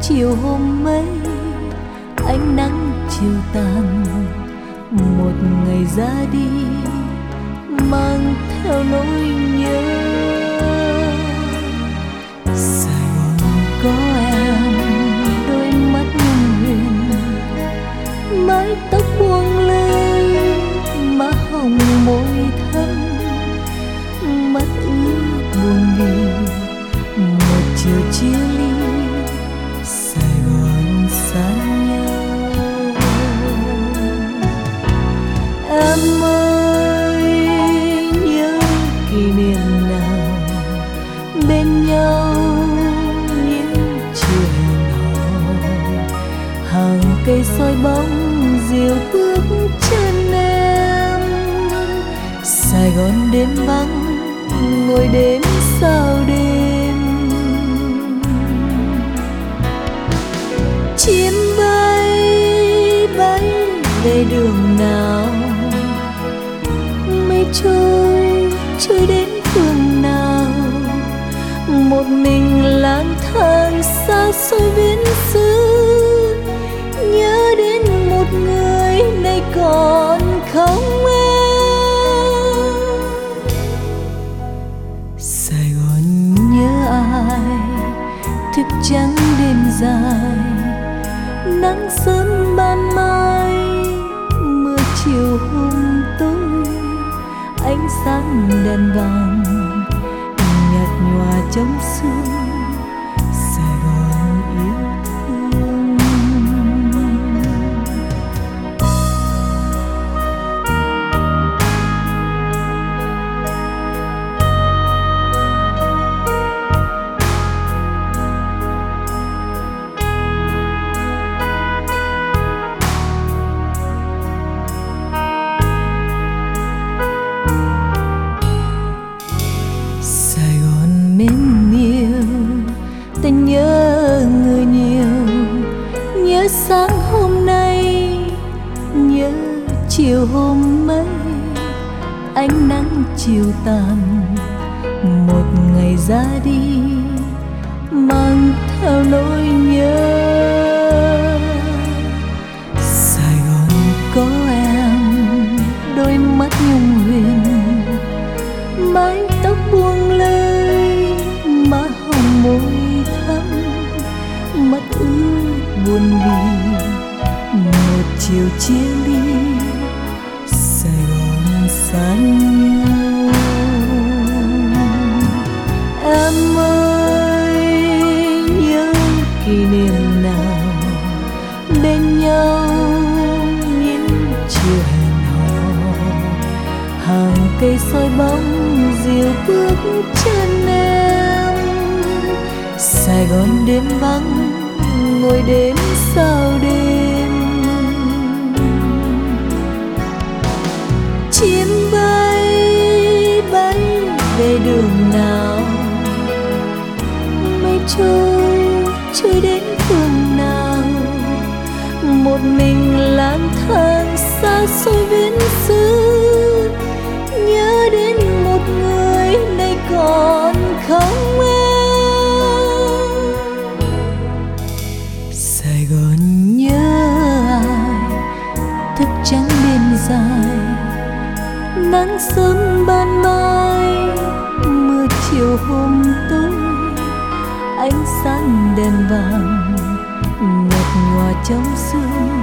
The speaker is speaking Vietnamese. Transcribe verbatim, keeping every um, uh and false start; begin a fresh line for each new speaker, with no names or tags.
chiều hôm ấy, ánh nắng chiều tàn, một ngày ra đi mang theo nỗi nhớ. Sài Gòn có em, đôi mắt nhung huyền, mái tóc buông lơi, má hồng môi thơm, mắt ướt buồn vì một chiều chia ly. Sài Gòn xa nhau, em ơi nhớ kỷ niệm nào bên nhau những chiều hẹn hò, hàng cây soi bóng dìu bước chân em. Sài Gòn đêm vắng ngồi đêm sao đêm, chim bay bay về đường nào, mây trôi trôi đến phương nào, một mình lang thang xa xôi biên xứ, nhớ đến một người nay còn không em. Sài Gòn nhớ ai thức trắng đêm dài, nắng sớm ban mai, mưa chiều hôm tối, ánh sáng đèn vàng nhạt nhòa trong sương. Sài Gòn yêu thương, Sài Gòn mến yêu, ta nhớ người nhiều, nhớ sáng hôm nay, nhớ chiều hôm ấy, ánh nắng chiều tàn, một ngày ra đi mang theo nỗi nhớ. Sài Gòn có em, đôi mắt nhung huyền, mái tóc buông lơi, má hồng môi thắm, mắt ướt buồn vì một chiều chia ly. Sài Gòn xa nhau, em ơi nhớ kỷ niệm nào bên nhau những chiều hẹn hò, hàng cây soi bóng dìu bước chân em. Sài Gòn đêm vắng ngồi đêm sao đêm, chim bay bay về đường nào, mây trôi trôi đến phương nào, một mình lang thang xa xôi biên xứ, nhớ đến một người nay còn không em. Sài Gòn nhớ ai thức trắng đêm dài, nắng sớm ban mai, mưa chiều hôm tối, ánh sáng đèn vàng nhạt nhòa trong sương.